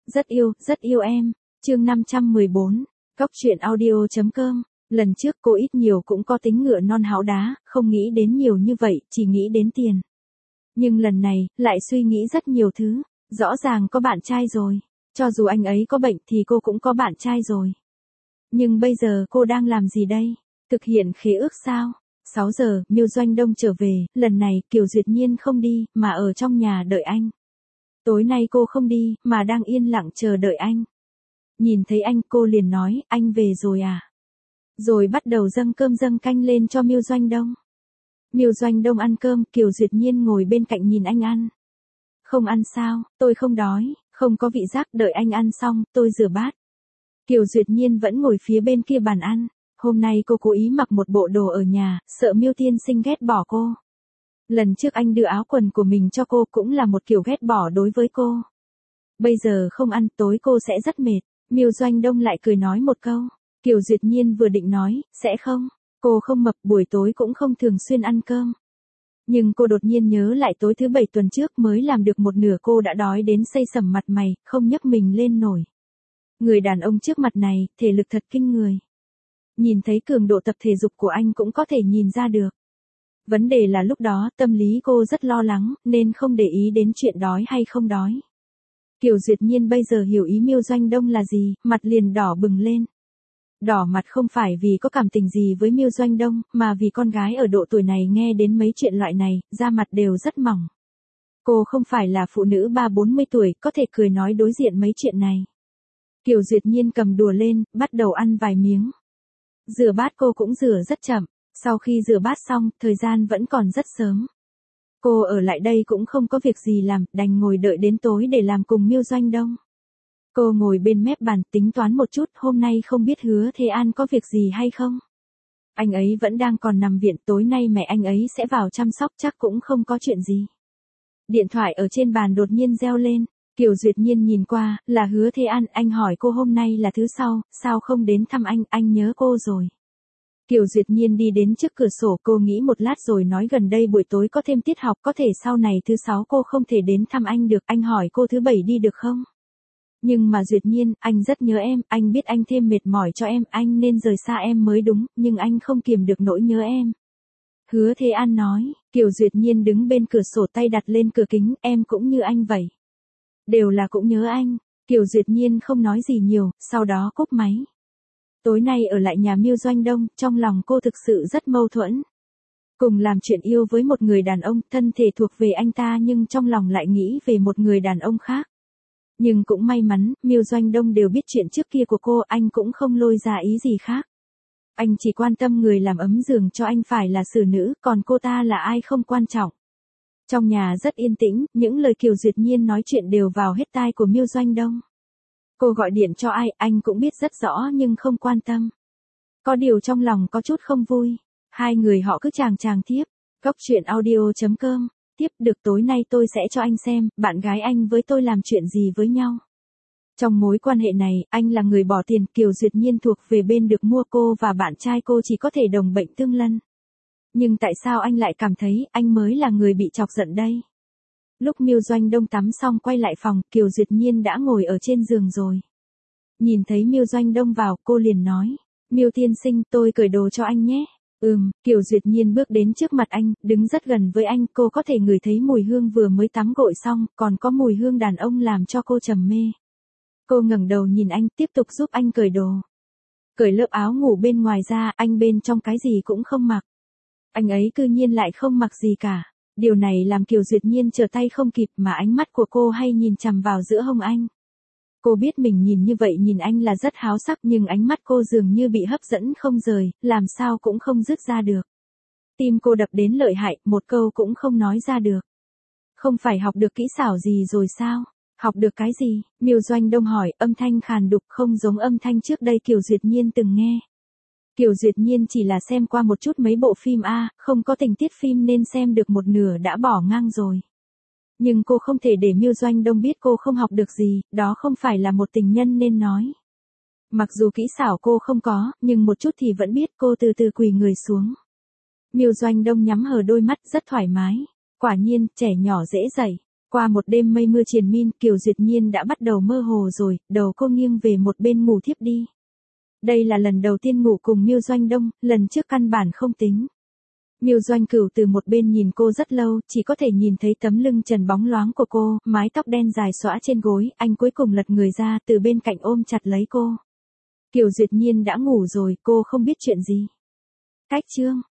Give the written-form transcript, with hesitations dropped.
rất yêu em. Chương 514, Cóc truyện audio.com. Lần trước cô ít nhiều cũng có tính ngựa non háo đá, không nghĩ đến nhiều như vậy, chỉ nghĩ đến tiền. Nhưng lần này, lại suy nghĩ rất nhiều thứ. Rõ ràng có bạn trai rồi. Cho dù anh ấy có bệnh thì cô cũng có bạn trai rồi. Nhưng bây giờ cô đang làm gì đây? Thực hiện khế ước sao? 6 giờ, Miêu Doanh Đông trở về, lần này Kiều Duyệt Nhiên không đi, mà ở trong nhà đợi anh. Tối nay cô không đi, mà đang yên lặng chờ đợi anh. Nhìn thấy anh cô liền nói, anh về rồi à? Rồi bắt đầu dâng cơm dâng canh lên cho Miêu Doanh Đông. Miêu Doanh Đông ăn cơm, Kiều Duyệt Nhiên ngồi bên cạnh nhìn anh ăn. Không ăn sao, tôi không đói, không có vị giác, đợi anh ăn xong, tôi rửa bát. Kiều Duyệt Nhiên vẫn ngồi phía bên kia bàn ăn. Hôm nay cô cố ý mặc một bộ đồ ở nhà, sợ Miêu Tiên Sinh ghét bỏ cô. Lần trước anh đưa áo quần của mình cho cô cũng là một kiểu ghét bỏ đối với cô. Bây giờ không ăn, tối cô sẽ rất mệt. Miêu Doanh Đông lại cười nói một câu. Kiều Duyệt Nhiên vừa định nói, sẽ không. Cô không mập, buổi tối cũng không thường xuyên ăn cơm. Nhưng cô đột nhiên nhớ lại tối thứ 7 tuần trước mới làm được một nửa cô đã đói đến xây sẩm mặt mày, không nhấc mình lên nổi. Người đàn ông trước mặt này, thể lực thật kinh người. Nhìn thấy cường độ tập thể dục của anh cũng có thể nhìn ra được. Vấn đề là lúc đó tâm lý cô rất lo lắng, nên không để ý đến chuyện đói hay không đói. Kiều Duyệt Nhiên bây giờ hiểu ý Miêu Doanh Đông là gì, mặt liền đỏ bừng lên. Đỏ mặt không phải vì có cảm tình gì với Miêu Doanh Đông, mà vì con gái ở độ tuổi này nghe đến mấy chuyện loại này, da mặt đều rất mỏng. Cô không phải là phụ nữ 30-40 tuổi, có thể cười nói đối diện mấy chuyện này. Kiều Duyệt Nhiên cầm đùa lên, bắt đầu ăn vài miếng. Rửa bát cô cũng rửa rất chậm, sau khi rửa bát xong, thời gian vẫn còn rất sớm. Cô ở lại đây cũng không có việc gì làm, đành ngồi đợi đến tối để làm cùng Miêu Doanh Đông. Cô ngồi bên mép bàn tính toán một chút, hôm nay không biết Hứa Thế An có việc gì hay không. Anh ấy vẫn đang còn nằm viện, tối nay mẹ anh ấy sẽ vào chăm sóc, chắc cũng không có chuyện gì. Điện thoại ở trên bàn đột nhiên reo lên, Kiều Duyệt Nhiên nhìn qua, là Hứa Thế An, anh hỏi cô hôm nay là thứ Sáu, sao không đến thăm anh nhớ cô rồi. Kiều Duyệt Nhiên đi đến trước cửa sổ, cô nghĩ một lát rồi nói gần đây buổi tối có thêm tiết học, có thể sau này thứ Sáu cô không thể đến thăm anh được, anh hỏi cô thứ Bảy đi được không? Nhưng mà Duyệt Nhiên, anh rất nhớ em, anh biết anh thêm mệt mỏi cho em, anh nên rời xa em mới đúng, nhưng anh không kiềm được nỗi nhớ em. Hứa Thế An nói, Kiều Duyệt Nhiên đứng bên cửa sổ tay đặt lên cửa kính, em cũng như anh vậy. Đều là cũng nhớ anh. Kiều Duyệt Nhiên không nói gì nhiều, sau đó cúp máy. Tối nay ở lại nhà Miêu Doanh Đông, trong lòng cô thực sự rất mâu thuẫn. Cùng làm chuyện yêu với một người đàn ông, thân thể thuộc về anh ta nhưng trong lòng lại nghĩ về một người đàn ông khác. Nhưng cũng may mắn, Miêu Doanh Đông đều biết chuyện trước kia của cô, anh cũng không lôi ra ý gì khác. Anh chỉ quan tâm người làm ấm giường cho anh phải là xử nữ, còn cô ta là ai không quan trọng. Trong nhà rất yên tĩnh, những lời Kiều Duyệt Nhiên nói chuyện đều vào hết tai của Miêu Doanh Đông. Cô gọi điện cho ai, anh cũng biết rất rõ nhưng không quan tâm. Có điều trong lòng có chút không vui. Hai người họ cứ chàng tiếp. Cóc truyện audio.com. Tiếp được tối nay tôi sẽ cho anh xem, bạn gái anh với tôi làm chuyện gì với nhau. Trong mối quan hệ này, anh là người bỏ tiền, Kiều Duyệt Nhiên thuộc về bên được mua, cô và bạn trai cô chỉ có thể đồng bệnh tương lân. Nhưng tại sao anh lại cảm thấy anh mới là người bị chọc giận đây? Lúc Miêu Doanh Đông tắm xong quay lại phòng, Kiều Duyệt Nhiên đã ngồi ở trên giường rồi. Nhìn thấy Miêu Doanh Đông vào, cô liền nói, Miêu tiên sinh, tôi cởi đồ cho anh nhé. Kiều Duyệt Nhiên bước đến trước mặt anh, đứng rất gần với anh, cô có thể ngửi thấy mùi hương vừa mới tắm gội xong, còn có mùi hương đàn ông làm cho cô trầm mê. Cô ngẩng đầu nhìn anh, tiếp tục giúp anh cởi đồ. Cởi lớp áo ngủ bên ngoài ra, anh bên trong cái gì cũng không mặc. Anh ấy cư nhiên lại không mặc gì cả. Điều này làm Kiều Duyệt Nhiên trở tay không kịp, mà ánh mắt của cô hay nhìn chằm vào giữa hông anh. Cô biết mình nhìn như vậy nhìn anh là rất háo sắc, nhưng ánh mắt cô dường như bị hấp dẫn không rời, làm sao cũng không dứt ra được. Tim cô đập đến lợi hại, một câu cũng không nói ra được. Không phải học được kỹ xảo gì rồi sao? Học được cái gì? Miêu Doanh Đông hỏi, âm thanh khàn đục không giống âm thanh trước đây Kiều Duyệt Nhiên từng nghe. Kiều Duyệt Nhiên chỉ là xem qua một chút mấy bộ phim không có tình tiết phim nên xem được một nửa đã bỏ ngang rồi. Nhưng cô không thể để Miêu Doanh Đông biết cô không học được gì, đó không phải là một tình nhân nên nói. Mặc dù kỹ xảo cô không có, nhưng một chút thì vẫn biết, cô từ từ quỳ người xuống. Miêu Doanh Đông nhắm hờ đôi mắt rất thoải mái. Quả nhiên, trẻ nhỏ dễ dạy. Qua một đêm mây mưa triền miên, Kiều Duyệt Nhiên đã bắt đầu mơ hồ rồi, đầu cô nghiêng về một bên ngủ thiếp đi. Đây là lần đầu tiên ngủ cùng Miêu Doanh Đông, lần trước căn bản không tính. Miêu Doanh Cửu từ một bên nhìn cô rất lâu, chỉ có thể nhìn thấy tấm lưng trần bóng loáng của cô, mái tóc đen dài xõa trên gối, anh cuối cùng lật người ra từ bên cạnh ôm chặt lấy cô. Kiều Duyệt Nhiên đã ngủ rồi, cô không biết chuyện gì. Cách chương